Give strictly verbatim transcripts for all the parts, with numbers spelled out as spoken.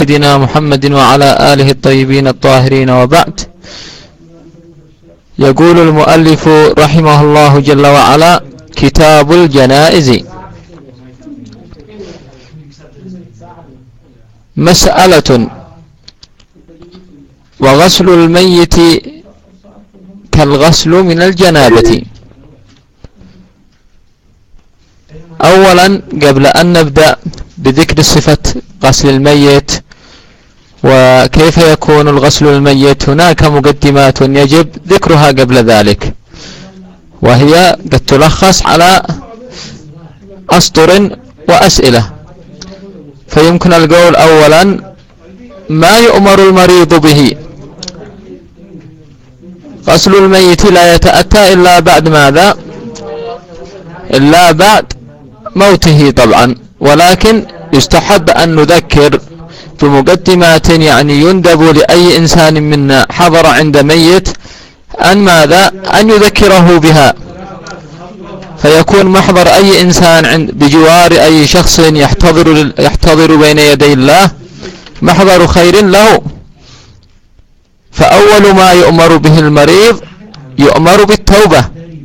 سيدنا محمد وعلى آله الطيبين الطاهرين، وبعد. يقول المؤلف رحمه الله جل وعلا: كتاب الجنائز. مسألة: وغسل الميت كالغسل من الجنابة. أولا، قبل أن نبدأ بذكر صفة غسل الميت وكيف يكون الغسل الميت، هناك مقدمات يجب ذكرها قبل ذلك، وهي قد تلخص على أسطر وأسئلة. فيمكن القول أولا: ما يؤمر المريض به؟ غسل الميت لا يتأتى إلا بعد ماذا؟ إلا بعد موته طبعا، ولكن يستحب أن نذكر بمقدمات، يعني يندب لأي إنسان منا حضر عند ميت أن ماذا؟ أن يذكره بها، فيكون محضر أي إنسان عند بجوار أي شخص يحتضر يحتضر بين يدي الله محضر خير له. فأول ما يؤمر به المريض يؤمر بالتوبة.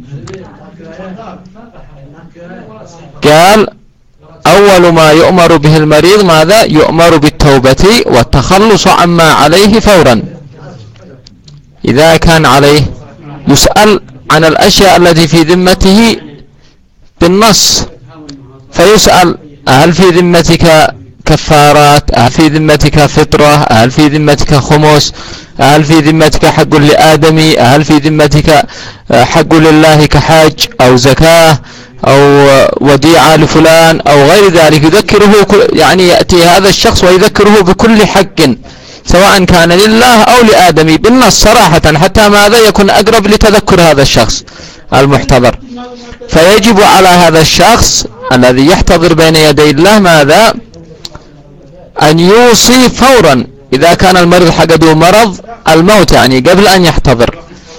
قال: أول ما يؤمر به المريض ماذا؟ يؤمر بالتوبة والتخلص عما عليه فورا. إذا كان عليه يسأل عن الأشياء التي في ذمته بالنص، فيسأل: هل في ذمتك كفارات؟ هل في ذمتك فطرة؟ هل في ذمتك خمس؟ هل في ذمتك حق لآدمي؟ هل في ذمتك حق لله كحاج أو زكاة أو وديعة لفلان أو غير ذلك؟ يذكره، يعني يأتي هذا الشخص ويذكره بكل حق سواء كان لله أو لآدمي بالنص صراحة، حتى ماذا؟ يكون أقرب لتذكر هذا الشخص المحتضر. فيجب على هذا الشخص الذي يحتضر بين يدي الله ماذا؟ أن يوصي فورا إذا كان المريض حقده مرض الموت، يعني قبل أن يحتضر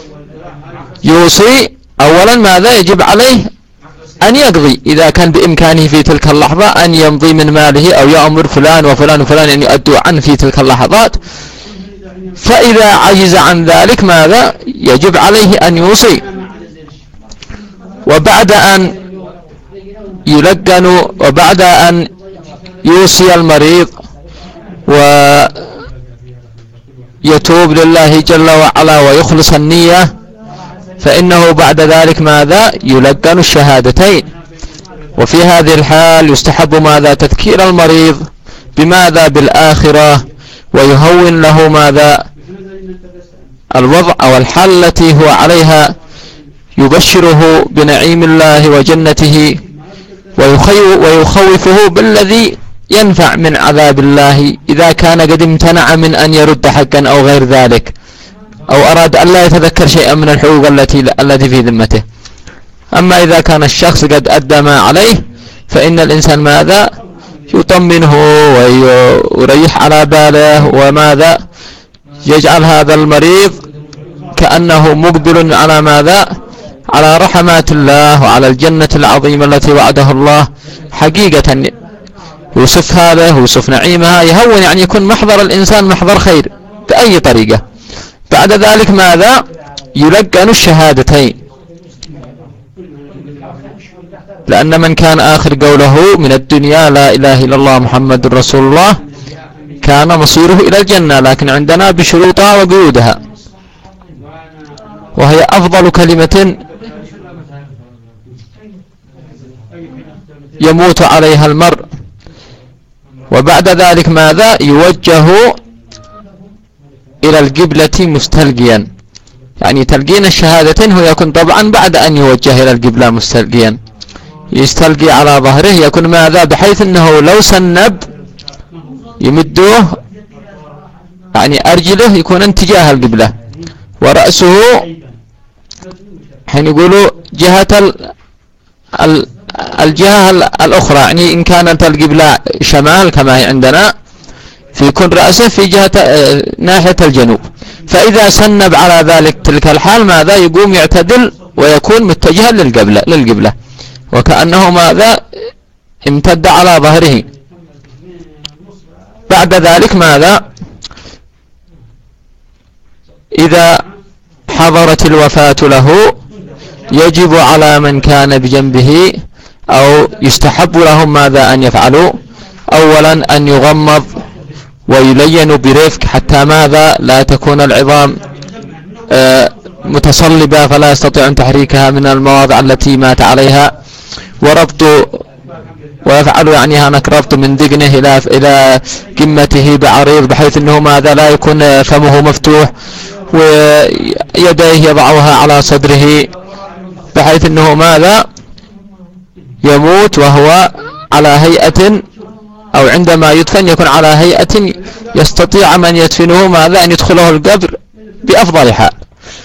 يوصي أولا ماذا؟ يجب عليه أن يقضي إذا كان بإمكانه في تلك اللحظة أن يمضي من ماله، أو يأمر فلان وفلان وفلان أن يؤدوا عنه في تلك اللحظات. فإذا عجز عن ذلك ماذا؟ يجب عليه أن يوصي. وبعد أن يلقن وبعد أن يوصي المريض ويتوب لله جل وعلا ويخلص النية، فإنه بعد ذلك ماذا؟ يلقن الشهادتين. وفي هذه الحال يستحب ماذا؟ تذكير المريض بماذا؟ بالآخرة، ويهون له ماذا؟ الوضع أو الحال التي هو عليها، يبشره بنعيم الله وجنته، ويخوفه بالذي ينفع من عذاب الله إذا كان قد امتنع من أن يرد حقا أو غير ذلك، أو أراد أن لا يتذكر شيئا من الحقوق التي التي في ذمته. أما إذا كان الشخص قد أدى ما عليه، فإن الإنسان ماذا؟ يطمنه ويريح على باله، وماذا؟ يجعل هذا المريض كأنه مقبل على ماذا؟ على رحمات الله وعلى الجنة العظيمة التي وعده الله. حقيقة يوصف هذا، يوصف نعيمها، يهون، يعني يكون محضر الإنسان محضر خير بأي طريقة. بعد ذلك ماذا؟ يلقن الشهادتين، لأن من كان آخر قوله من الدنيا لا إله إلا الله محمد رسول الله كان مصيره إلى الجنة، لكن عندنا بشروطها وقيودها، وهي أفضل كلمة يموت عليها المرء. وبعد ذلك ماذا؟ يوجه إلى القبلة مستلقيا، يعني تلقين الشهادتين هو يكون طبعا بعد أن يوجه إلى القبلة مستلقيا، يستلقي على ظهره، يكون ماذا؟ بحيث أنه لو سنب يمدوه، يعني أرجله يكون اتجاه القبلة، ورأسه حين يقولوا جهة ال الجهة الأخرى، يعني إن كانت القبلة شمال كما هي عندنا فيكون رأسه في جهة ناحية الجنوب. فإذا سنب على ذلك تلك الحال ماذا؟ يقوم يعتدل ويكون متجها للقبلة للقبلة وكأنه ماذا؟ امتد على ظهره. بعد ذلك ماذا؟ إذا حضرت الوفاة له يجب على من كان بجنبه أو يستحب لهم ماذا أن يفعلوا؟ أولا أن يغمض ويلين برفق حتى ماذا؟ لا تكون العظام متصلبة فلا يستطيع أن تحريكها من المواضع التي مات عليها، وربط ويفعل يعني هناك ربط من ذقنه إلى إلى قمته بعريض بحيث أنه ماذا لا يكون فمه مفتوح، ويديه يضعها على صدره بحيث أنه ماذا يموت وهو على هيئة أو عندما يدفن يكون على هيئة يستطيع من يدفنه ماذا أن يدخله القبر بأفضل حال.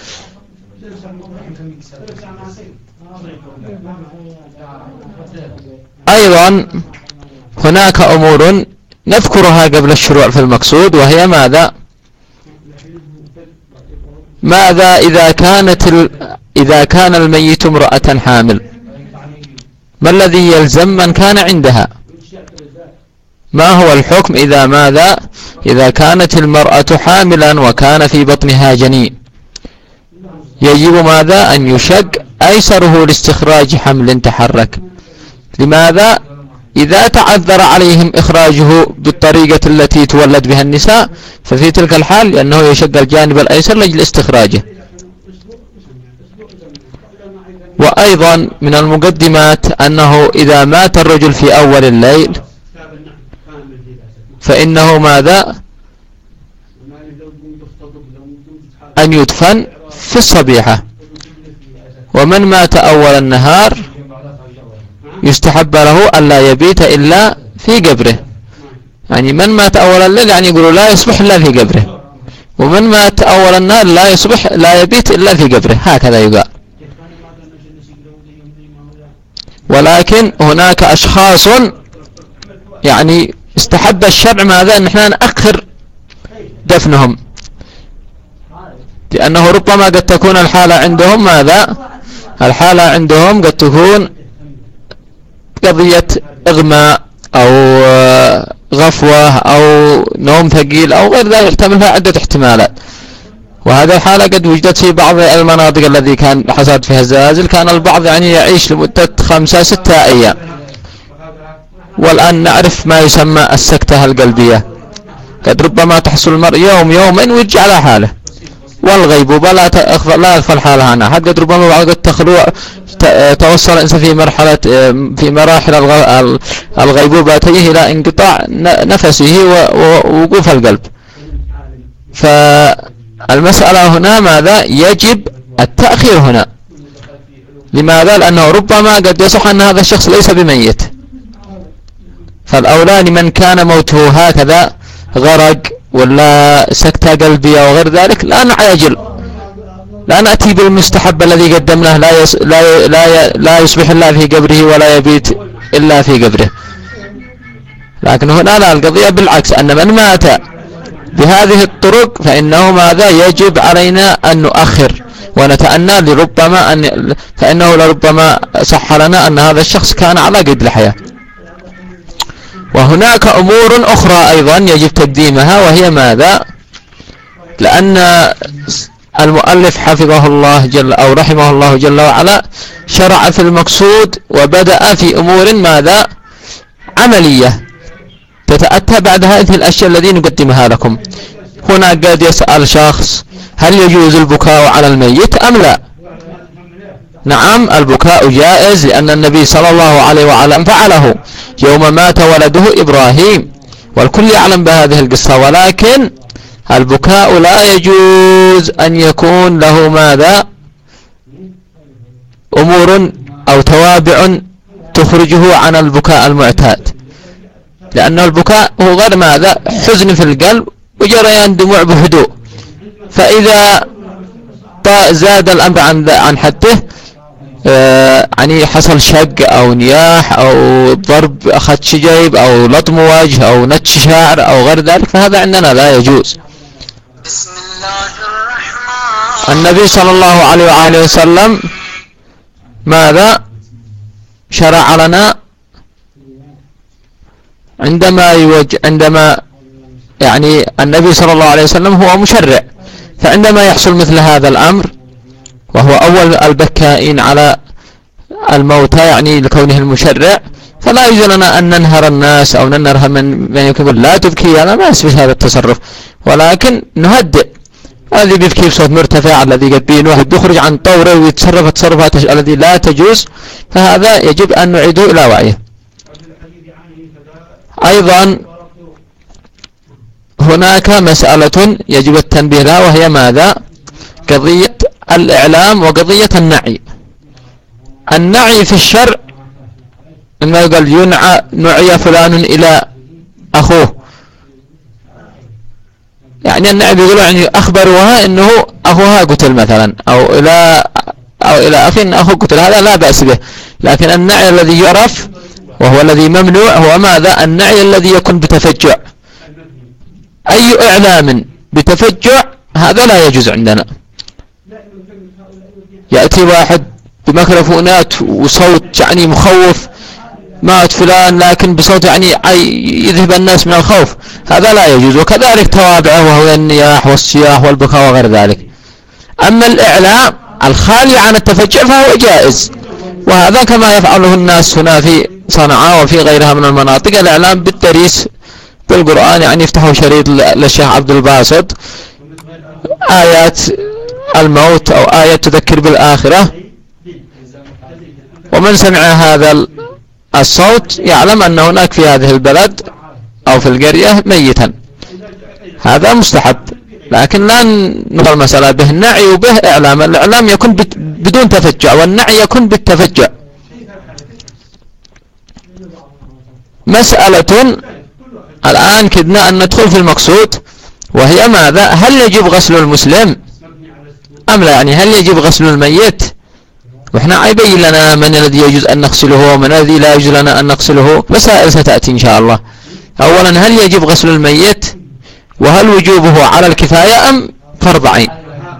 أيضا هناك أمور نذكرها قبل الشروع في المقصود، وهي ماذا؟ ماذا إذا كانت ال... إذا كان الميت امرأة حامل، ما الذي يلزم من كان عندها؟ ما هو الحكم إذا ماذا؟ إذا كانت المرأة حاملا وكان في بطنها جنين، يجب ماذا؟ أن يشق أيسره لاستخراج حمل تحرك. لماذا؟ إذا تعذر عليهم إخراجه بالطريقة التي تولد بها النساء ففي تلك الحال لأنه يشق الجانب الأيسر لأجل استخراجه. وأيضا من المقدمات أنه إذا مات الرجل في أول الليل فإنه ماذا؟ أن يدفن في الصبيحة. ومن مات أول النهار يستحب له ألا يبيت إلا في قبره، يعني من مات أول الليل يعني يقولوا لا يصبح إلا في قبره، ومن مات أول النهار لا يصبح لا يبيت إلا في قبره، هكذا يقال. ولكن هناك أشخاص يعني استحب الشرع ماذا؟ أن احنا نأخر دفنهم، لأنه ربما قد تكون الحالة عندهم ماذا؟ الحالة عندهم قد تكون قضية إغماء أو غفوة أو نوم ثقيل أو غير ذلك، يحتملها عدة احتمالات. وهذا الحالة قد وجدت في بعض المناطق التي كان حصلت فيها الزلازل، كان البعض يعني يعيش لمدة خمسة ستة أيام. والآن نعرف ما يسمى السكتة القلبية، قد ربما تحصل المرء يوم يومين ويرجع على حاله. والغيبوبة لا لا يغفل حالها عنها، قد ربما بعض التخلوع توصل الإنسان في مرحلة في مراحل الغيبوبة تجيه إلى انقطاع نفسه ووقوف القلب. فالمسألة هنا ماذا؟ يجب التأخير هنا. لماذا؟ لأنه ربما قد يصح أن هذا الشخص ليس بميت، فالأولى لمن كان موته هكذا غرق ولا سكتة قلبية وغير ذلك لا نعجل، لا نأتي بالمستحب الذي قدمناه لا يس لا لا لا يصبح إلا في قبره ولا يبيت إلا في قبره. لكن هنا لا، القضية بالعكس، أن من مات بهذه الطرق فإنه ماذا؟ يجب علينا أن نؤخر ونتأنى، لربما أن فإنه لربما صح لنا أن هذا الشخص كان على قيد الحياة. وهناك أمور أخرى أيضا يجب تقديمها، وهي ماذا؟ لأن المؤلف حفظه الله جل أو رحمه الله جل وعلا شرع في المقصود وبدأ في أمور ماذا؟ عملية تتأتى بعد هذه الأشياء التي نقدمها لكم. هنا قد يسأل شخص هل يجوز البكاء على الميت أم لا؟ نعم، البكاء جائز، لأن النبي صلى الله عليه وسلم فعله يوم مات ولده إبراهيم، والكل يعلم بهذه القصة. ولكن البكاء لا يجوز أن يكون له ماذا؟ أمور أو توابع تخرجه عن البكاء المعتاد، لأن البكاء هو غير ماذا؟ حزن في القلب وجريان دموع بهدوء. فإذا زاد الأمر عن عن حده، يعني حصل شق أو نياح أو ضرب أخذ شجيب أو لطم وجه أو نتش شعر أو غير ذلك، فهذا عندنا لا يجوز. بسم الله الرحمن. النبي صلى الله عليه وآله وسلم ماذا شرع لنا عندما يوجه عندما يعني النبي صلى الله عليه وسلم هو مشرع، فعندما يحصل مثل هذا الأمر وهو أول البكائين على الموتى يعني لكونه المشرع، فلا يجوز لنا أن ننهر الناس أو ننهر من من يقول لا تبكي، أنا ما أسبس هذا التصرف، ولكن نهدئ. الذي بيبكي بصوت مرتفع، الذي قد بين واحد بيخرج عن طوره ويتصرف تصرفات التي لا تجوز، فهذا يجب أن نعيده إلى وعيه. أيضا هناك مسألة يجب التنبيه لها، وهي ماذا؟ قضية الإعلام وقضية النعي. النعي في الشرع إنه يقول ينعى نعي فلان إلى أخوه، يعني النعي بيقولوا يعني أخبروها إنه أخوها قتل مثلا، أو إلى أو إلى أخي إن أخوه قتل، هذا لا بأس به. لكن النعي الذي يعرف وهو الذي ممنوع هو ماذا؟ النعي الذي يكون بتفجع. أي إعلام بتفجع هذا لا يجوز عندنا. يأتي واحد بميكروفونات وصوت يعني مخوف، مات فلان، لكن بصوت يعني يذهب الناس من الخوف، هذا لا يجوز. وكذلك توابعه وهو النياح والصياح والبكاء وغير ذلك. أما الإعلام الخالي عن التفجع فهو جائز، وهذا كما يفعله الناس هنا في صنعاء وفي غيرها من المناطق، الإعلام بالتريس بالقرآن، يعني يفتحوا شريط للشيخ عبد الباسط آيات الموت أو آيات تذكر بالآخرة، ومن سمع هذا الصوت يعلم أن هناك في هذه البلد أو في القرية ميتا، هذا مستحب. لكن لا نقول المسألة به النعي وبه إعلام. الإعلام يكون بدون تفجع، والنعي يكون بالتفجع. مسألة الآن كدنا أن ندخل في المقصود، وهي ماذا؟ هل يجب غسل المسلم أم لا؟ يعني هل يجب غسل الميت؟ وإحنا عيبين لنا من الذي يجوز أن نغسله ومن الذي لا يجوز لنا أن نغسله، مسائل ستأتي إن شاء الله. أولا، هل يجب غسل الميت؟ وهل وجوبه على الكفاية أم فرض عين؟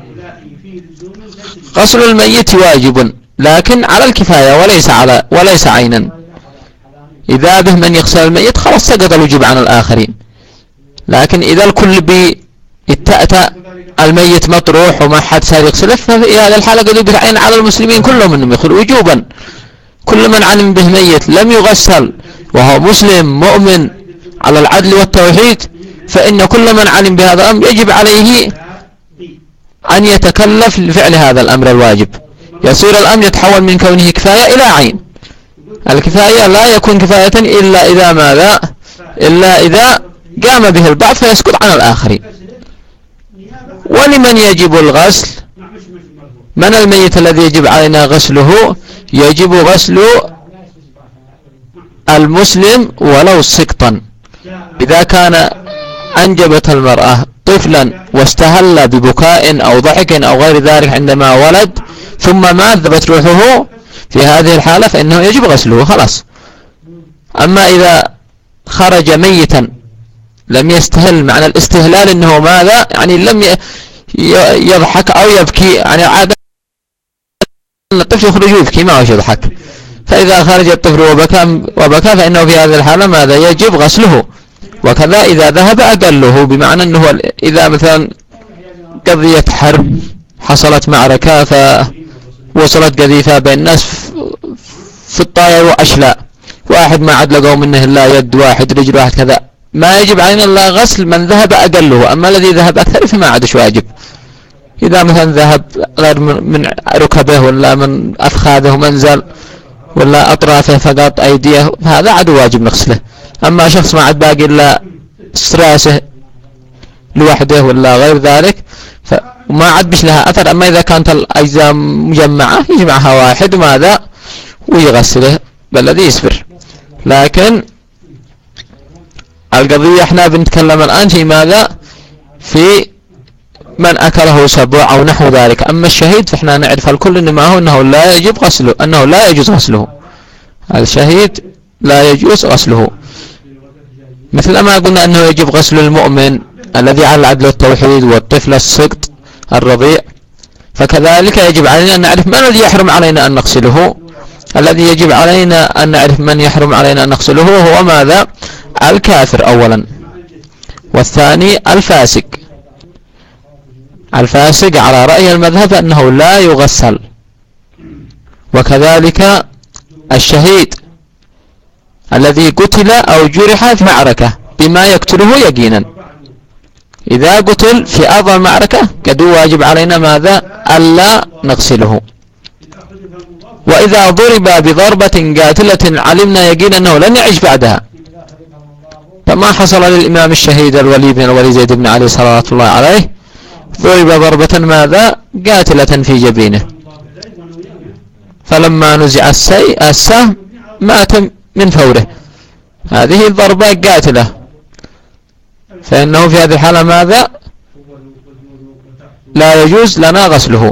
غسل الميت واجب لكن على الكفاية وليس على وليس عينا. إذا به من يغسل الميت خلاص سقط الوجوب عن الآخرين. لكن إذا الكل بيتأتى الميت مطروح وما حد صار يغسله، ففي هذه الحالة قد يجب عين على المسلمين كلهم انهم يغسلوا وجوبا. كل من علم به ميت لم يغسل وهو مسلم مؤمن على العدل والتوحيد، فإن كل من علم بهذا الأمر يجب عليه أن يتكلف لفعل هذا الأمر الواجب. يصير الأمر يتحول من كونه كفاية إلى عين. الكفاية لا يكون كفاية إلا إذا ماذا؟ إلا إذا قام به البعض فيسقط عن الآخرين. ولمن يجب الغسل؟ من الميت الذي يجب علينا غسله؟ يجب غسل المسلم ولو سقطا. إذا كان أنجبت المرأة طفلا واستهل ببكاء أو ضحك أو غير ذلك عندما ولد ثم مات ذهبت روحه، في هذه الحالة فإنه يجب غسله خلاص. أما إذا خرج ميتا لم يستهل، معنى الاستهلال إنه ماذا؟ يعني لم يضحك أو يبكي، يعني عادة الطفل يخرج يبكي ما هو يضحك، فإذا خرج الطفل وبكى وبكى فإنه في هذه الحالة ماذا؟ يجب غسله. وكذا إذا ذهب أقله، بمعنى أنه إذا مثلا قضية حرب حصلت معركة فوصلت قذيفة بين الناس في الطائر وأشلاء، واحد ما عاد لقوا منه إلا يد واحد رجل واحد كذا، ما يجب علينا إلا غسل من ذهب أقله. أما الذي ذهب أكثر فما عادش واجب. إذا مثلا ذهب غير من ركبه ولا من أفخاذه منزل ولا أطرافه فقط أيديه، هذا عاد واجب نغسله. أما شخص ما عاد باقي إلا راسه لوحده ولا غير ذلك فما عاد بش لها أثر. أما إذا كانت الأجزاء مجمعة يجمعها واحد ماذا ويغسله بالذي يسبر. لكن القضية احنا بنتكلم الآن في ماذا؟ في من أكله سبع أو نحو ذلك. أما الشهيد فإحنا نعرف الكل إنما هو أنه لا يجب غسله، أنه لا يجوز غسله. الشهيد لا يجوز غسله، مثل ما قلنا أنه يجب غسل المؤمن الذي على العدل والتوحيد والطفل السقط الرضيع، فكذلك يجب علينا أن نعرف من الذي يحرم علينا أن نغسله. الذي يجب علينا أن نعرف من يحرم علينا أن نغسله هو ماذا؟ الكافر أولا. والثاني الفاسق. الفاسق على رأي المذهب أنه لا يغسل. وكذلك الشهيد الذي قتل أو جرح في معركة بما يقتله يقينا، إذا قتل في أرض المعركة قد واجب علينا ماذا؟ ألا نغسله. وإذا ضرب بضربة قاتلة علمنا يقينا أنه لن يعيش بعدها، فما حصل للإمام الشهيد الوليد بن الوليد زيد بن علي صلى الله عليه، ضرب ضربة ماذا؟ قاتلة في جبينه، فلما نزع السهم مات من فوره. هذه ضربة قاتلة، فإنه في هذه الحالة ماذا؟ لا يجوز لنا غسله.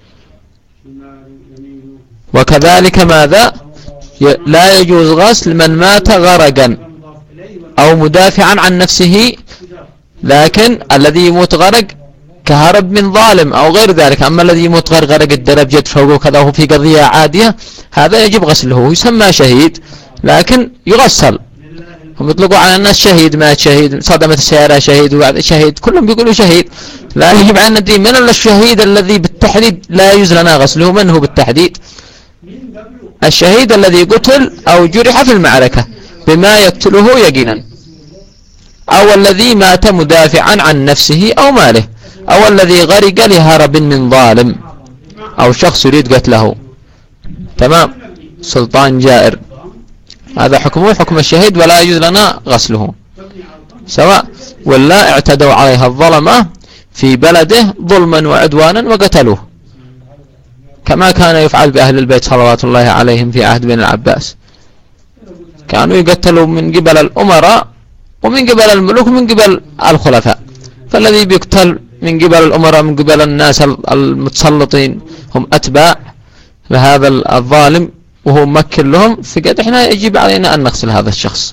وكذلك ماذا؟ لا يجوز غسل من مات غرقا أو مدافعا عن نفسه، لكن الذي يموت غرق كهرب من ظالم أو غير ذلك. أما الذي يموت غرق غرق الدرب جد فوقه كذا وهو في قضية عادية، هذا يجب غسله، يسمى شهيد لكن يغسل. هم يطلقوا على الناس شهيد، مات شهيد، صدمت السيارة شهيد، وبعد شهيد، كلهم بيقولوا شهيد. لا، يجب علينا الدين من الشهيد الذي بالتحديد لا يجوز لنا غسله. من هو بالتحديد؟ الشهيد الذي قتل أو جرح في المعركة بما يقتله يقينا، أو الذي مات مدافعا عن نفسه أو ماله، أو الذي غرق لهرب من ظالم أو شخص يريد قتله. تمام، سلطان جائر، هذا حكمه حكم الشهيد ولا يجوز لنا غسله، سواء ولا اعتدوا عليها الظلمة في بلده ظلما وعدوانا وقتلوه، كما كان يفعل بأهل البيت صلوات الله عليهم في عهد بن العباس. كانوا يقتلوا من قبل الأمراء ومن قبل الملوك ومن قبل الخلفاء. فالذي بيقتل من قبل الأمراء من قبل الناس المتسلطين هم أتباع لهذا الظالم وهو ممكن لهم، فقد احنا يجب علينا أن نغسل هذا الشخص.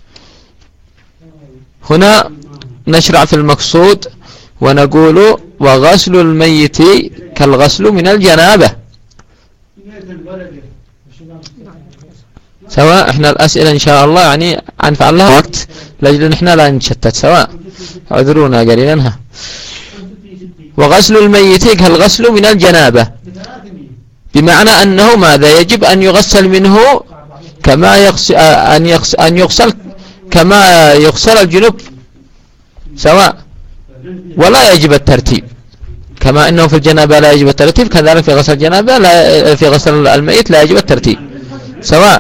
هنا نشرع في المقصود ونقول: وغسل الميت كالغسل من الجنابة. سواء احنا الأسئلة إن شاء الله يعني عنفعل لها وقت لأجل احنا لا نشتت، سواء اعذرونا قليلا. وغسل الميت كالغسل من الجنابة، بمعنى أنه ماذا؟ يجب أن يغسل منه كما يغسل أن يغسل, أن يغسل كما يغسل الجنوب، سواء، ولا يجب الترتيب. كما أنه في الجنابة لا يجب الترتيب، كذلك في غسل الجنابة لا في غسل الميت لا يجب الترتيب، سواء.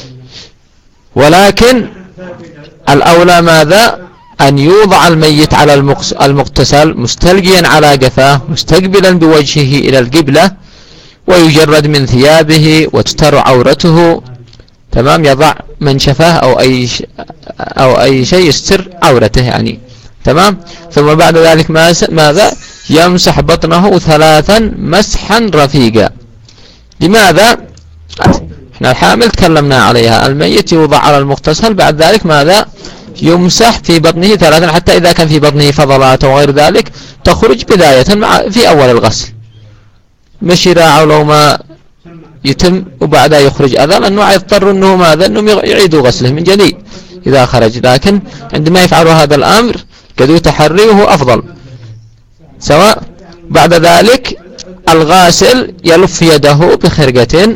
ولكن الأولى ماذا؟ أن يوضع الميت على المغتسل مستلقيا على قفاه مستقبلا بوجهه إلى القبلة، ويجرد من ثيابه وتستر عورته. تمام، يضع منشفه أو أي أو أي شيء يستر عورته يعني. تمام. ثم بعد ذلك ماذا؟ يمسح بطنه ثلاثا مسحا رفيقا. لماذا؟ احنا الحامل تكلمنا عليها. الميت يوضع على المغتسل، بعد ذلك ماذا؟ يمسح في بطنه ثلاثا، حتى إذا كان في بطنه فضلات وغير ذلك تخرج بداية مع في أول الغسل، مش راعوا لو ما يتم وبعدها يخرج أذى، لأنه يضطر أنه ماذا؟ أنهم يعيدوا غسله من جديد إذا خرج. لكن عندما يفعلوا هذا الأمر قد يتحري وهو أفضل، سواء. بعد ذلك الغاسل يلف يده بخرقة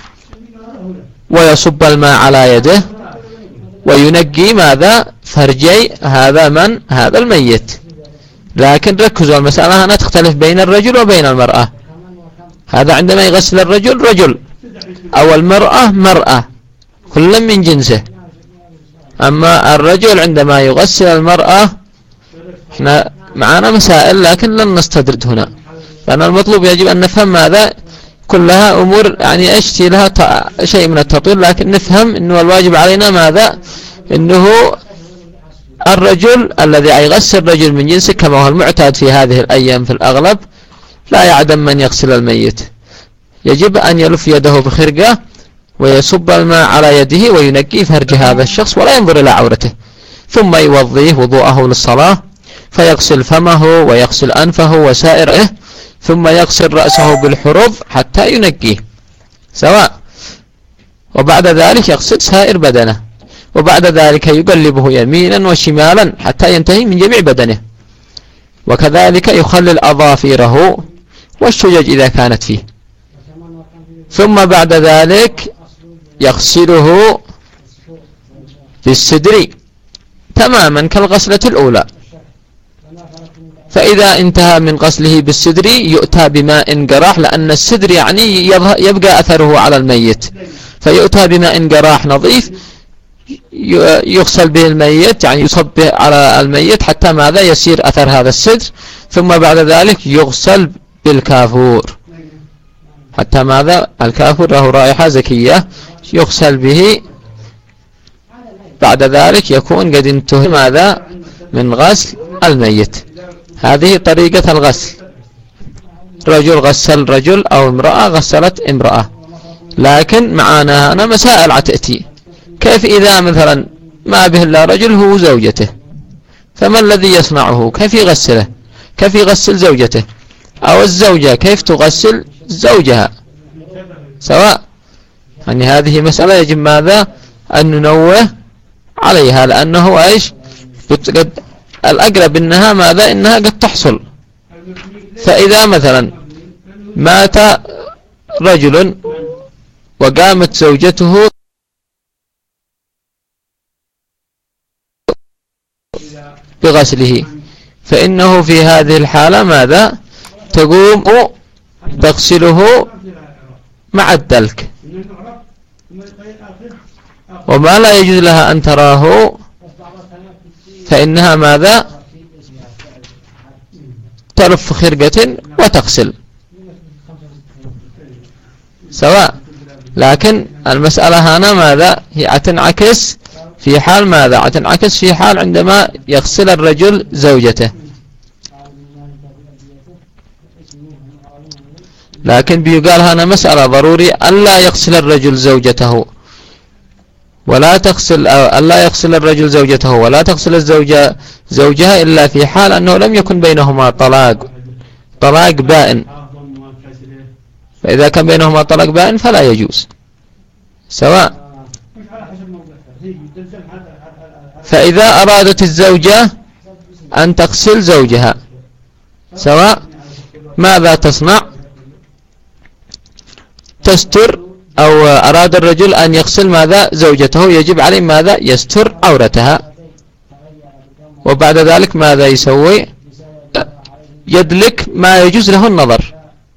ويصب الماء على يده وينقي ماذا؟ فرجي هذا من؟ هذا الميت. لكن ركزوا، المسألة هنا تختلف بين الرجل وبين المرأة. هذا عندما يغسل الرجل رجل، أو المرأة مرأة، كل من جنسه. أما الرجل عندما يغسل المرأة، احنا معنا مسائل لكن لن نستدرد هنا، لأن المطلوب يجب أن نفهم ماذا؟ كلها أمور يعني أشتي لها شيء من التطويل، لكن نفهم أنه الواجب علينا ماذا؟ أنه الرجل الذي يغسل رجل من جنسه كما هو المعتاد في هذه الأيام في الأغلب، لا يعدم من يغسل الميت. يجب أن يلف يده بخرقة ويصب الماء على يده وينقي فرج هذا الشخص ولا ينظر إلى عورته، ثم يوضيه وضوءه للصلاة، فيغسل فمه ويغسل أنفه وسائره، ثم يغسل رأسه بالحروض حتى ينقيه، سواء. وبعد ذلك يغسل سائر بدنه. وبعد ذلك يقلبه يمينا وشمالا حتى ينتهي من جميع بدنه. وكذلك يخلل أظافيره والشجج إذا كانت فيه. ثم بعد ذلك يغسله في الصدر تماما كالغسلة الأولى. فإذا انتهى من غسله بالصدر يؤتى بماء قراح، لأن الصدر يعني يبقى أثره على الميت، فيؤتى بماء قراح نظيف يغسل به الميت، يعني يصب به على الميت حتى ماذا يسير أثر هذا الصدر. ثم بعد ذلك يغسل بالكافور حتى ماذا الكافور له رائحة زكية يغسل به. بعد ذلك يكون قد انتهى ماذا من غسل الميت. هذه طريقة الغسل، رجل غسل رجل أو امرأة غسلت امرأة. لكن معنا هنا مسائل عتأتي، كيف إذا مثلا ما به إلا رجل هو زوجته، فما الذي يصنعه؟ كيف يغسله؟ كيف يغسل زوجته؟ أو الزوجة كيف تغسل زوجها؟ سواء، يعني هذه مسألة يجب ماذا أن ننوه عليها، لأنه إيش قد الأقرب إنها ماذا إنها قد تحصل. فإذا مثلا مات رجل وقامت زوجته بغسله، فإنه في هذه الحالة ماذا تقوم تغسله مع الدلك، وما لا يجوز لها أن تراه فإنها ماذا تلف خرقة وتغسل سواء. لكن المسألة هنا ماذا هي تنعكس في حال ماذا تنعكس في حال عندما يغسل الرجل زوجته. لكن بيقال هنا مسألة ضروري ألا يغسل الرجل زوجته ولا تغسل ألا يغسل الرجل زوجته ولا تغسل الزوجة زوجها إلا في حال أنه لم يكن بينهما طلاق طلاق بائن. فإذا كان بينهما طلاق بائن فلا يجوز سواء. فإذا أرادت الزوجة أن تغسل زوجها سواء ماذا تصنع؟ تستر، أو أراد الرجل أن يغسل ماذا زوجته يجب عليه ماذا يستر عورتها. وبعد ذلك ماذا يسوي؟ يدلك ما يجوز له النظر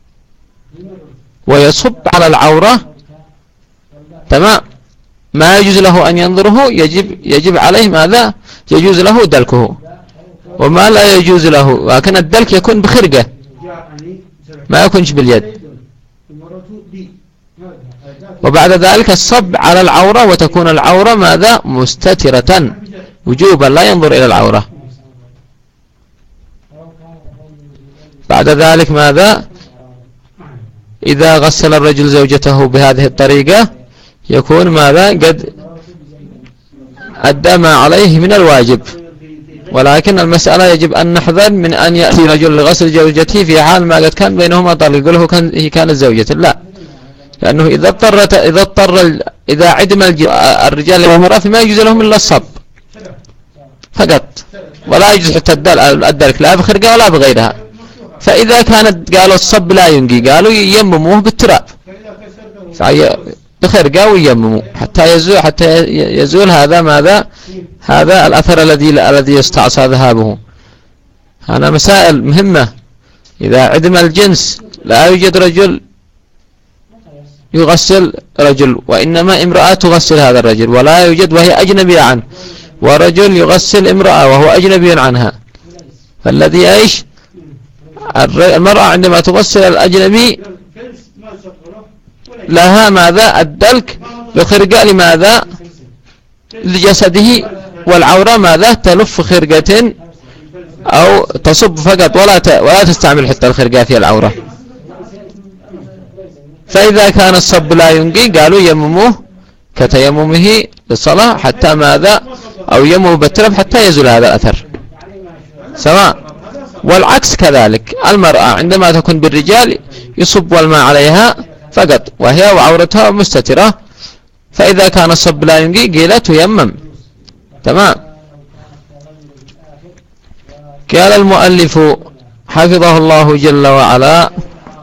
ويصب على العورة تمام. ما يجوز له أن ينظره يجب يجب عليه ماذا يجوز له دلكه، وما لا يجوز له لكن الدلك يكون بخرقة ما يكونش باليد. وبعد ذلك الصب على العورة وتكون العورة ماذا مستترة وجوبا لا ينظر إلى العورة. بعد ذلك ماذا إذا غسل الرجل زوجته بهذه الطريقة يكون ماذا قد أدى ما عليه من الواجب. ولكن المسألة يجب أن نحذر من أن يأتي رجل لغسل زوجته في حال ما قد كان بينهما طلاق يقول له كان هي كانت زوجته، لا، لأنه إذا اضطرت إذا اضطر إذا عدم الرجال والمرأة فما يجوز لهم إلا الصب فقط، ولا يجوز حتى الدلك لا بخرقة ولا بغيرها. فإذا كانت قالوا الصب لا ينقي قالوا ييمموه بالتراب بخرقة وييمموه حتى يزول حتى يزول هذا ماذا هذا الأثر الذي الذي يستعصى ذهابه. هذا مسائل مهمة. إذا عدم الجنس لا يوجد رجل يغسل رجل وإنما امرأة تغسل هذا الرجل ولا يوجد وهي أجنبية عنه، ورجل يغسل امرأة وهو أجنبي عنها. فالذي يعيش المرأة عندما تغسل الأجنبي لها ماذا الدلك بخرقة لماذا لجسده، والعورة ماذا تلف خرقة أو تصب فقط ولا ولا تستعمل حتى الخرقة في العورة. فإذا كان الصب لا ينقي قالوا يمموه كتيممه للصلاة حتى ماذا أو يممه بالتراب حتى يزول هذا الأثر سواء. والعكس كذلك، المرأة عندما تكون بالرجال يصب الماء عليها فقط وهي وعورتها مستترة فإذا كان الصب لا ينقي قيل تيمم. تمام. قال المؤلف حفظه الله جل وعلا: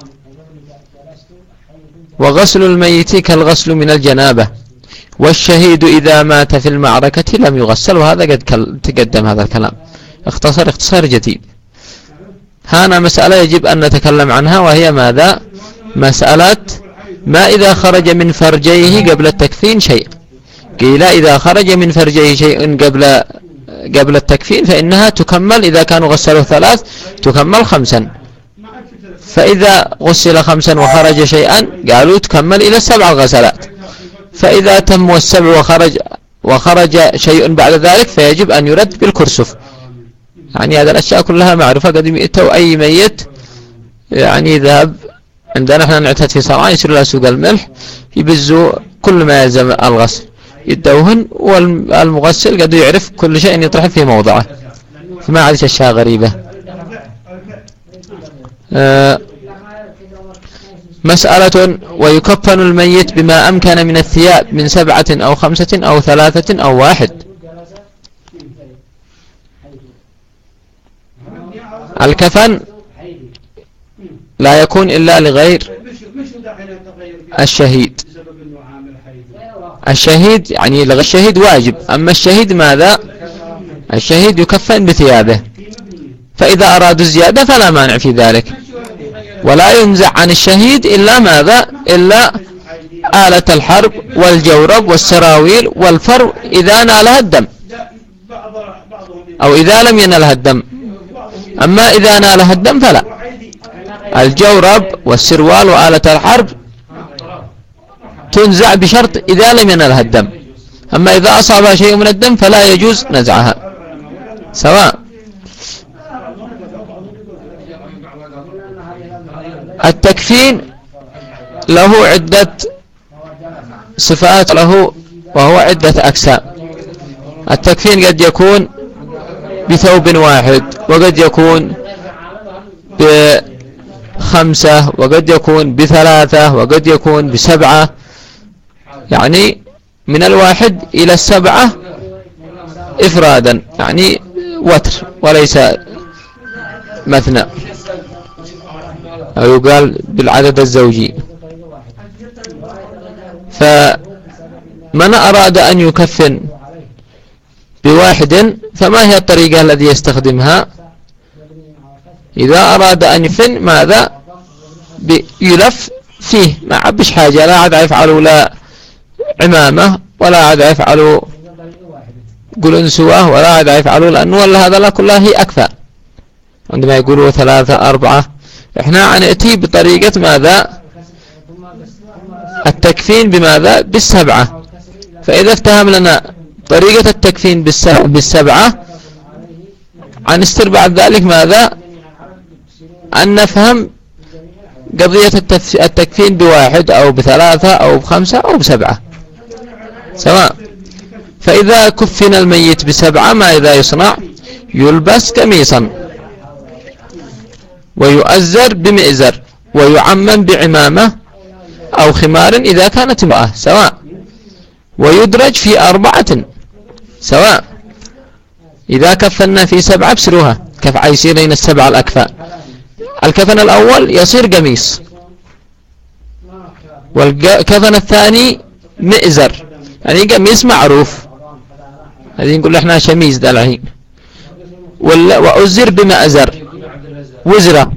وغسل الميت كالغسل من الجنابة، والشهيد إذا مات في المعركة لم يغسل. وهذا قد تقدم هذا الكلام، اختصر اختصار جديد. هنا مسألة يجب أن نتكلم عنها، وهي ماذا؟ مسألة ما إذا خرج من فرجيه قبل التكفين شيء. قيل إذا خرج من فرجيه شيء قبل قبل التكفين فإنها تكمل، إذا كانوا غسلوا ثلاث تكمل خمسا، فإذا غسل خمسا وخرج شيئا قالوا تكمل إلى السبع غسلات، فإذا تم السبع وخرج وخرج شيء بعد ذلك فيجب أن يرد بالكرسف. يعني هذه الأشياء كلها معروفة. قد يأتوا أي ميت يعني يذهب عندنا احنا نعتاد في صراع يسير إلى سوق الملح يبزوا كل ما يلزم الغسل يدوهن، والمغسل قد يعرف كل شيء يطرح في موضعه، فما عادش أشياء غريبة. أه مسألة: ويكفن الميت بما أمكن من الثياب من سبعة أو خمسة أو ثلاثة أو واحد. الكفن لا يكون إلا لغير الشهيد. الشهيد يعني لغير الشهيد واجب، أما الشهيد ماذا؟ الشهيد يكفن بثيابه، فإذا أرادوا الزيادة فلا مانع في ذلك. ولا ينزع عن الشهيد إلا ماذا؟ إلا آلة الحرب والجورب والسراويل والفرو إذا نالها الدم، أو إذا لم ينالها الدم. أما إذا نالها الدم فلا. الجورب والسروال وآلة الحرب تنزع بشرط إذا لم ينالها الدم، أما إذا أصابها شيء من الدم فلا يجوز نزعها سواء. التكفين له عدة صفات له، وهو عدة أقسام. التكفين قد يكون بثوب واحد، وقد يكون بخمسة، وقد يكون بثلاثة، وقد يكون بسبعة، يعني من الواحد إلى السبعة إفرادا، يعني وتر وليس مثنى، أو يقال بالعدد الزوجي. فمن أراد أن يكفن بواحد فما هي الطريقة التي يستخدمها؟ إذا أراد أن يكفن ماذا؟ يلف فيه، ما عبش حاجة، لا عاد يفعلوا لا عمامة ولا عاد يفعلوا قلنسوة ولا عاد يفعلوا، لأنه ولا هذا لا كلها هي أكفى. عندما يقولوا ثلاثة أربعة احنا نأتي بطريقة ماذا؟ التكفين بماذا؟ بالسبعة. فإذا افتهم لنا طريقة التكفين بالسبعة عنستر بعد ذلك ماذا؟ أن نفهم قضية التكفين بواحد أو بثلاثة أو بخمسة أو بسبعة سواء. فإذا كفن الميت بسبعة ماذا يصنع؟ يلبس قميصا، ويؤزر بمئزر، ويعمم بعمامة أو خمار إذا كانت امرأة سواء، ويدرج في أربعة سواء. إذا كفنا في سبعة بسروها كف عيسيرين السبعة الأكفاء. الكفن الأول يصير قميص، والكفن الثاني مئزر، يعني قميص معروف، هذه نقول احنا شميز ده الحين. وأزر بمأزر وزرة،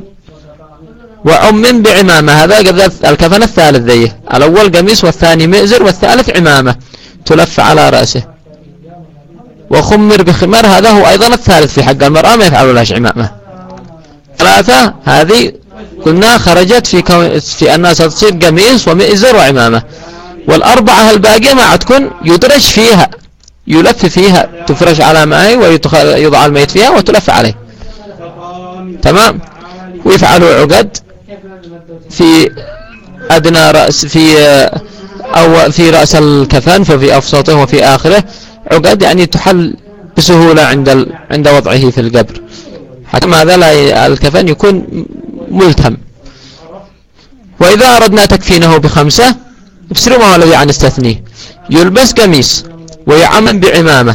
وعمم بعمامة. هذا قبل الكفن الثالث ذيه، الأول قميص والثاني مئزر والثالث عمامة تلف على رأسه. وخمر بخمر، هذا هو أيضا الثالث في حق المرأة، ما يفعل لهاش عمامة. ثلاثة هذه قلنا خرجت في كون في الناس تصير قميص ومئزر وعمامة. والأربعة الباقية ما تكون يدرج فيها، يلف فيها، تفرش على ماء ويضع الميت فيها وتلف عليه. تمام. ويفعلوا عقد في أدنى رأس في أو في رأس الكفن، ففي أفسطه وفي آخره عقد، يعني تحل بسهولة عند عند وضعه في القبر، حتى ماذا لا الكفن يكون ملتم. وإذا أردنا تكفينه بخمسة افسروا ما هو الذي عن استثنيه. يلبس قميص ويعمم بعمامة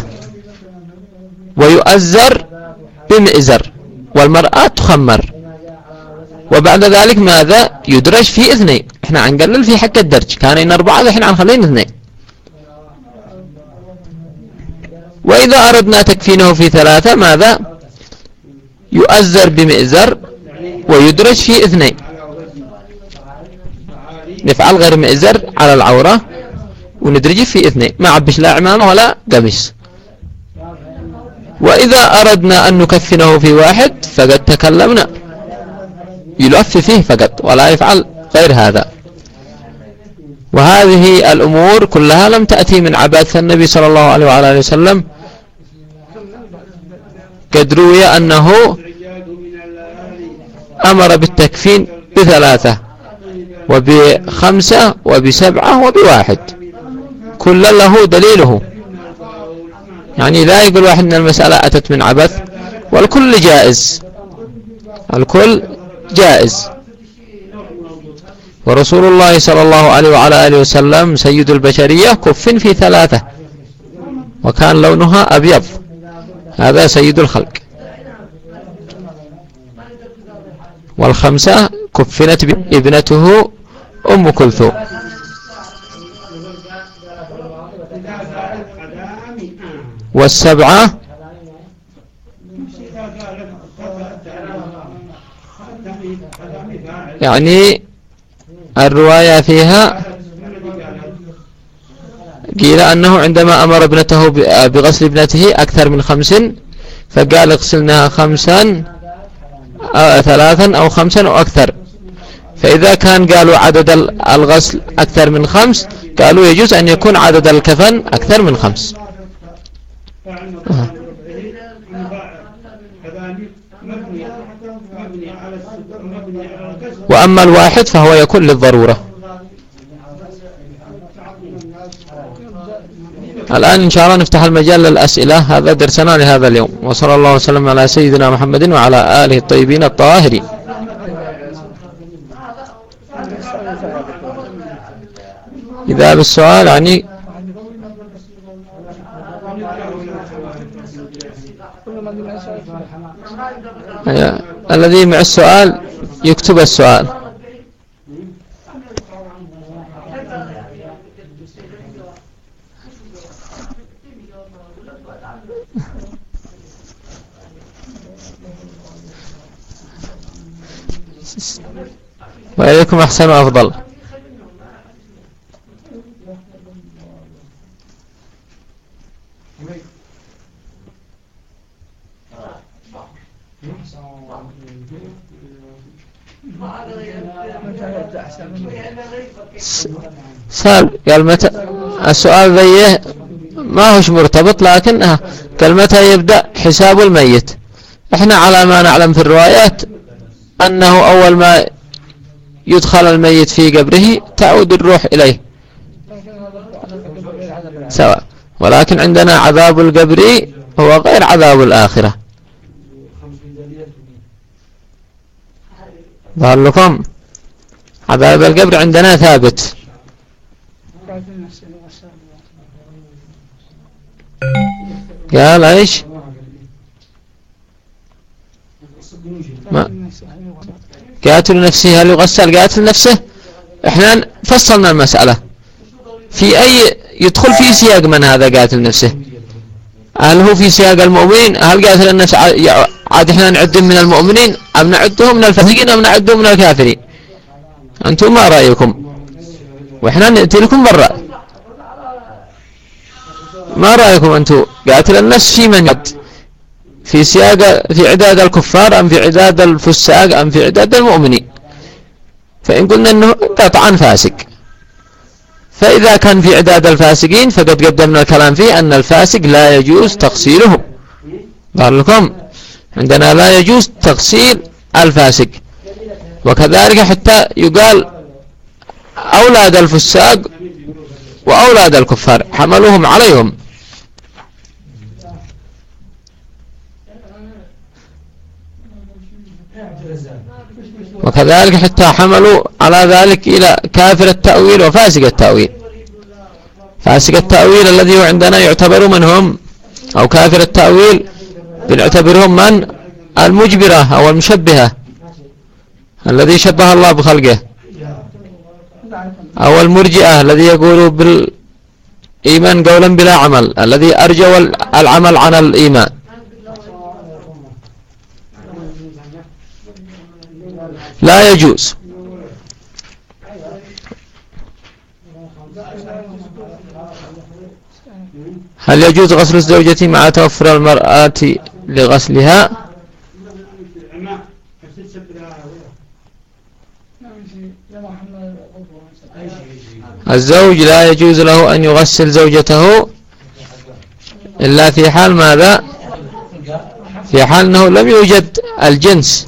ويؤزر بمئزر والمرأة تخمر، وبعد ذلك ماذا؟ يدرج في اثنين. احنا عنقلل في حق الدرج، كان أربعة الحين عنخلين اثنين. وإذا أردنا تكفينه في ثلاثة ماذا؟ يؤزر بمئزر ويدرج في اثنين، نفعل غير مئزر على العورة وندرج في اثنين، ما عبش لا عمامة ولا قميص. وإذا أردنا أن نكفنه في واحد فقد تكلمنا، يلف فيه فقط ولا يفعل غير هذا. وهذه الأمور كلها لم تأتي من عبادة النبي صلى الله عليه وعلى وسلم. قد روي أنه أمر بالتكفين بثلاثة وبخمسة وبسبعة وبواحد، كل له دليله. يعني لا يقول واحد أن المسألة أتت من عبث، والكل جائز، الكل جائز. ورسول الله صلى الله عليه وعلى آله وسلم سيد البشرية كف في ثلاثة وكان لونها أبيض، هذا سيد الخلق. والخمسة كفنت ابنته أم كلثوم. والسبعة يعني الرواية فيها قيل أنه عندما أمر ابنته بغسل ابنته أكثر من خمس فقال اغسلناها خمسا أو ثلاثا أو خمسا أو أكثر. فإذا كان قالوا عدد الغسل أكثر من خمس قالوا يجوز أن يكون عدد الكفن أكثر من خمس. أه. وأما الواحد فهو يكون للضرورة. الآن إن شاء الله نفتح المجال للأسئلة. هذا درسنا لهذا اليوم، وصلى الله وسلم على سيدنا محمد وعلى آله الطيبين الطاهرين. إذا بالسؤال يعني الذي مع السؤال يكتب السؤال. وإليكم أحسن وأفضل. سأل قال متى السؤال ذيه ما هوش مرتبط، لكن قال متى يبدأ حساب الميت. احنا على ما نعلم في الروايات أنه أول ما يدخل الميت في قبره تعود الروح إليه سواء، ولكن عندنا عذاب القبر هو غير عذاب الآخرة. ظهر لكم عذاب القبر عندنا ثابت. قال ايش ما قاتل نفسه هل يغسل قاتل نفسه؟ احنا فصلنا المسألة في اي يدخل في سياق من هذا قاتل نفسه. هل هو في سياق المؤمنين؟ هل قاتل النفس عاد احنا نعدهم من المؤمنين ام نعدهم من الفاسقين ام نعدهم من الكافرين؟ انتم ما رأيكم؟ واحنا نأتي لكم بالرأي. ما رأيكم أنتم؟ قاتل النفس في من يد؟ في سياق في عداد الكفار أم في عداد الفساق أم في عداد المؤمنين؟ فإن قلنا أنه قطعا فاسق، فإذا كان في عداد الفاسقين فقد قدمنا الكلام فيه أن الفاسق لا يجوز تغسيله. قال لكم عندنا لا يجوز تغسيل الفاسق. وكذلك حتى يقال أولاد الفساق وأولاد الكفار حملوهم عليهم. وكذلك حتى حملوا على ذلك إلى كافر التأويل وفاسق التأويل. فاسق التأويل الذي عندنا يعتبر من هم، أو كافر التأويل بنعتبرهم من المجبرة أو المشبهة الذي شبه الله بخلقه، أو المرجئة الذي يقول بالإيمان قولا بلا عمل، الذي أرجوا العمل عن الإيمان. لا يجوز. هل يجوز غسل الزوجة مع توفر المرأة لغسلها؟ الزوج لا يجوز له أن يغسل زوجته إلا في حال ماذا؟ في حال أنه لم يوجد الجنس.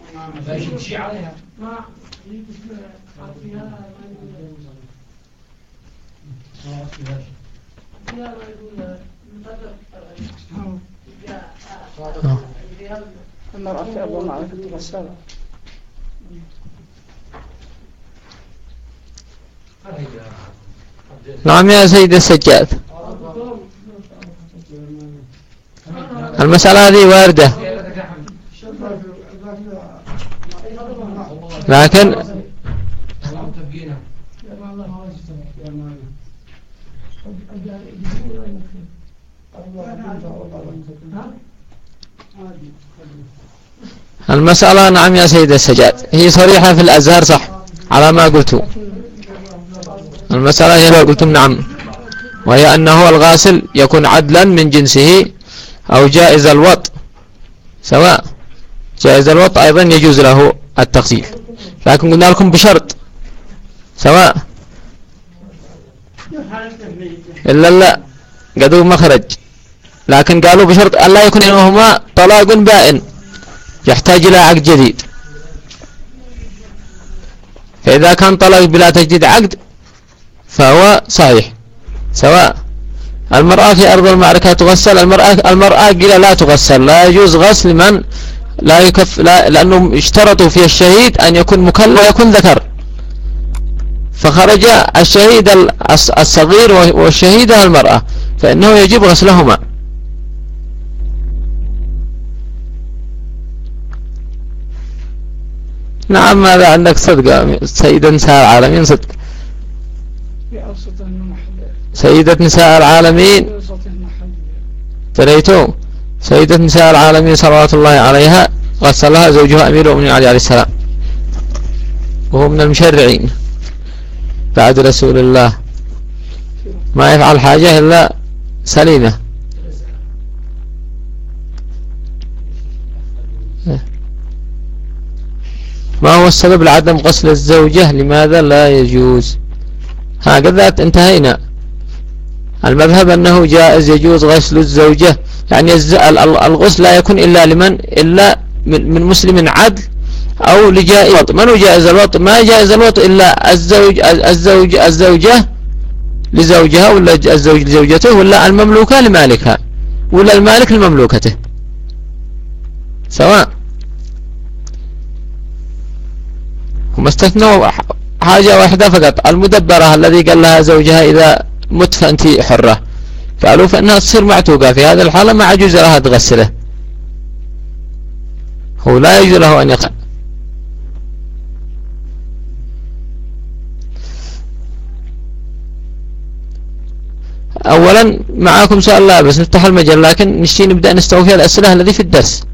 نعم يا سيد السجاد، المسألة هذه واردة، لكن المسألة نعم يا سيد السجاد هي صريحة في الأزهر صح على ما قلت. المسألة هي ما قلتم نعم، وهي أنه الغاسل يكون عدلا من جنسه أو جائز الوط، سواء جائز الوط أيضا يجوز له التغسيل، لكن قلنا لكم بشرط سواء إلا لا قدوا مخرج، لكن قالوا بشرط أن لا يكون إنهما طلاق بائن يحتاج إلى عقد جديد. فإذا كان طلاق بلا تجديد عقد فهو صحيح، سواء المرأة في أرض المعركة تغسل، المرأة المرأة قيل لا تغسل، لا يجوز غسل من لا يكف لا، لأنهم اشترطوا في الشهيد أن يكون مكلف ويكون ذكر، فخرج الشهيد الصغير والشهيدة المرأة، فإنه يجب غسلهما. نعم ماذا عندك صدق سيدة نساء العالمين، صدق سيدة نساء العالمين تريتو سيدة نساء العالمين صلوات الله عليها غسلها زوجها أمير المؤمنين علي عليه السلام، وهو من المشرعين بعد رسول الله، ما يفعل حاجة إلا سليمة. ما هو السبب لعدم غسل الزوجة؟ لماذا لا يجوز؟ هكذا انتهينا. المذهب أنه جائز يجوز غسل الزوجة، يعني الغسل لا يكون إلا لمن إلا من مسلم عدل أو لجائز الوط. من هو جائز الوط؟ ما جائز الوط إلا الزوج الزوج الزوجة لزوجها، ولا الزوج لزوجته، ولا المملوكة لمالكها، ولا المالك لمملوكته، سواء. هم استثنوا حاجة واحدة فقط، المدبرة الذي قال لها زوجها إذا مت فأنت حرة، قالوا فإنها تصير معتوقة، في هذه الحالة ما عجوز لها تغسله، هو لا يجوز له أن يقع. أولا معاكم سؤال لا بس نفتح المجال، لكن نشتي نبدأ نستوفي الأسئلة الذي في الدرس،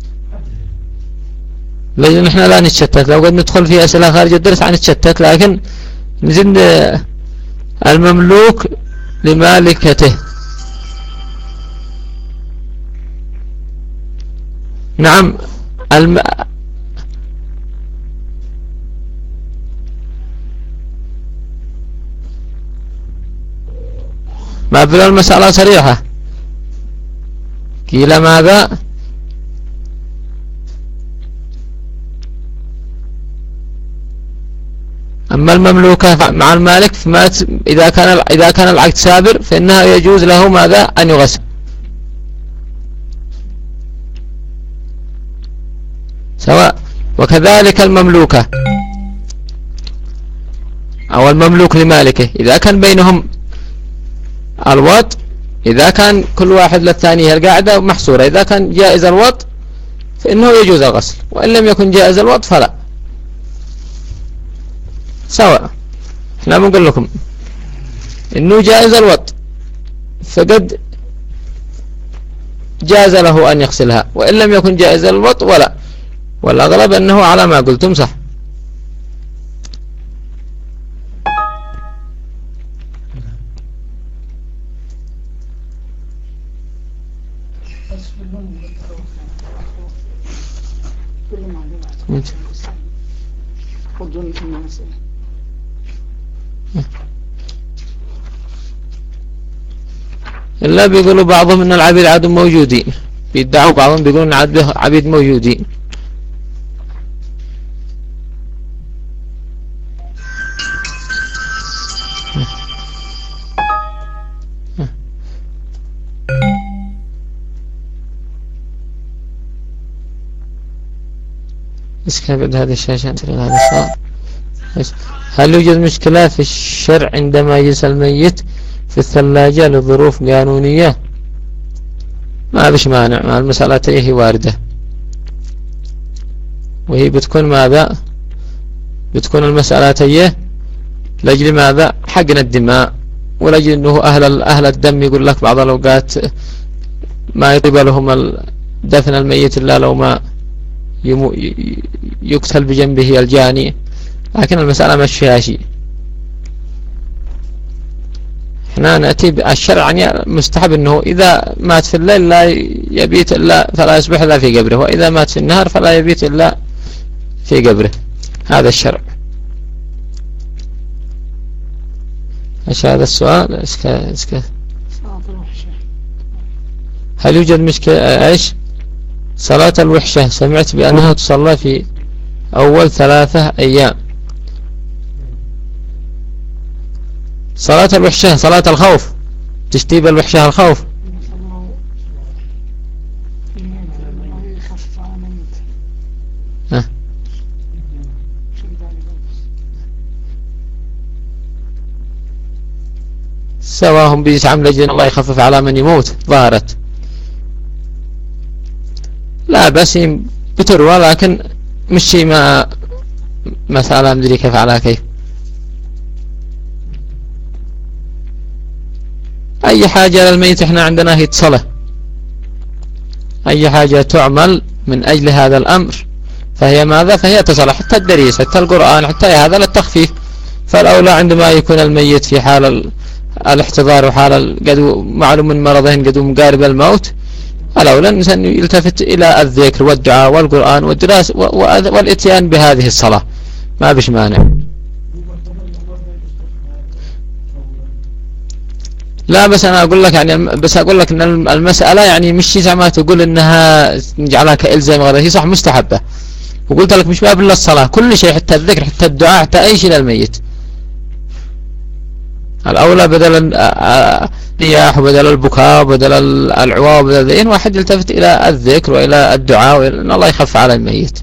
لأن نحن لا نتشتت. لو قد ندخل في أسئلة خارج الدرس عن نتشتت، لكن نزيد المملوك لمالكته. نعم الم... ما بلا المسألة صريحة، قيل ماذا؟ أما المملوكة مع المالك فما إذا كان إذا كان العقد سابر فإنها يجوز له ماذا؟ أن يغسل. سواء. وكذلك المملوكة أو المملوك لمالكه إذا كان بينهم الوط، إذا كان كل واحد للثاني القاعدة محصورة، إذا كان جائز الوط فإنه يجوز الغسل، وإن لم يكن جائز الوط فلا. سواء. احنا بنقول لكم إنه جائز الوط فقد جاز له أن يغسلها، وإن لم يكن جائز الوط ولا، والأغلب أنه على ما قلتم صح. إلا بيقولوا بعضهم أن العبيد عاد موجودين، بيدعوا بعضهم بيقولون عبيد موجودين. اسكن بعد هذه الشاشة هذا السؤال. هل يوجد مشكلة في الشرع عندما يجلس الميت في الثلاجة لظروف قانونية؟ ما بش مانع، مع المسألة هي واردة، وهي بتكون ماذا؟ بتكون المسألة هي لأجل ماذا؟ حقن الدماء، ولأجل أنه أهل أهل الدم يقول لك بعض الأوقات ما يطيب لهم دفن الميت إلا لو ما يقتل بجنبه الجاني، لكن المسألة مش فيها شيء. احنا نأتي بالشرع يعني مستحب أنه إذا مات في الليل لا يبيت إلا فلا يصبح إلا في قبره، وإذا مات في النهار فلا يبيت إلا في قبره. هذا الشرع. ايش هذا السؤال؟ اسكا اسكا هل يوجد مشكلة ايش؟ صلاة الوحشة سمعت بأنها تصلى في أول ثلاثة أيام. صلاة الوحشة صلاة الخوف، تشتيب الوحشة الخوف. ها سواهم بيتعمل لجل الله يخفف على من يموت ظهرت، لا بس بتروى، لكن مش شيء ما مسألة مدري كيف على كيف. أي حاجة للميت احنا عندنا هي صلاة، أي حاجة تعمل من أجل هذا الأمر فهي ماذا؟ فهي تصلى، حتى الدريس حتى القرآن حتى هذا للتخفيف. فالأولى عندما يكون الميت في حال الاحتضار وحال قدو معلوم من مرضهن قدو مقارب الموت، الأولى الإنسان يلتفت إلى الذكر والدعاء والقرآن والدراسة والإتيان بهذه الصلاة، ما بش مانع. لا بس أنا أقول لك يعني بس أقول لك إن المسألة يعني مش زي ما تقول إنها نجعلها كإلزام غير، هي صح مستحبة، وقلت لك مش باب إلا الصلاة، كل شيء حتى الذكر حتى الدعاء حتى أي شيء للميت. الأولى بدل الرياح وبدل البكاء وبدل العواء وبدل ذين واحد يلتفت إلى الذكر وإلى الدعاء وإن الله يخف على الميت.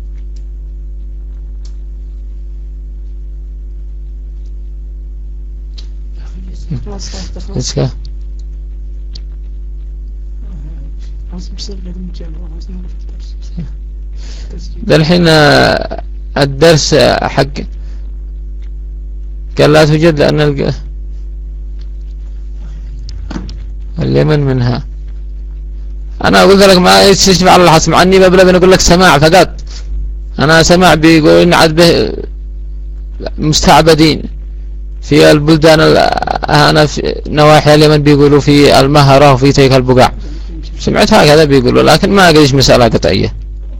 اسكا ده الحين الدرس حق قال لا توجد لأن اليمن منها. أنا أقول لك ما يستشفى على الحسم عني مبلغ، أنا أقول لك سماع فقط. أنا سماع بيقولون عاد به مستعبدين في البلدان أنا في نواحي اليمن بيقولوا في المهرة وفي تلك البقاع، سمعت هكذا بيقولوا، لكن ما أقدرش مسألة قطعية.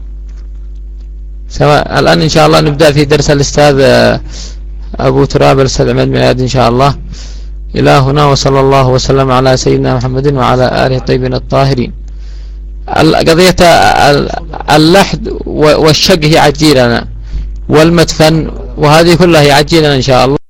سواء الآن إن شاء الله نبدأ في درس الأستاذ أبو تراب الأستاذ عماد ميلاد إن شاء الله. إلى هنا وصلى الله وسلم على سيدنا محمد وعلى آله الطيبين الطاهرين. قضية اللحد والشق هي عجيلنا، والمدفن وهذه كلها هي عجيلنا إن شاء الله.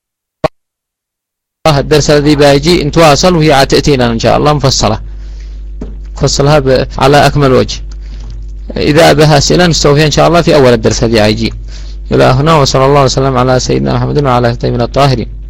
الدرس الذي باجي نتواصل وهي تأتينا إن شاء الله مفصلة، فصلها على أكمل وجه. إذا بها أسئلة نستوفيها إن شاء الله في أول الدرس هذه عيجي. إلى هنا، وصلى الله وسلم على سيدنا محمد وعلى آله الطاهرين.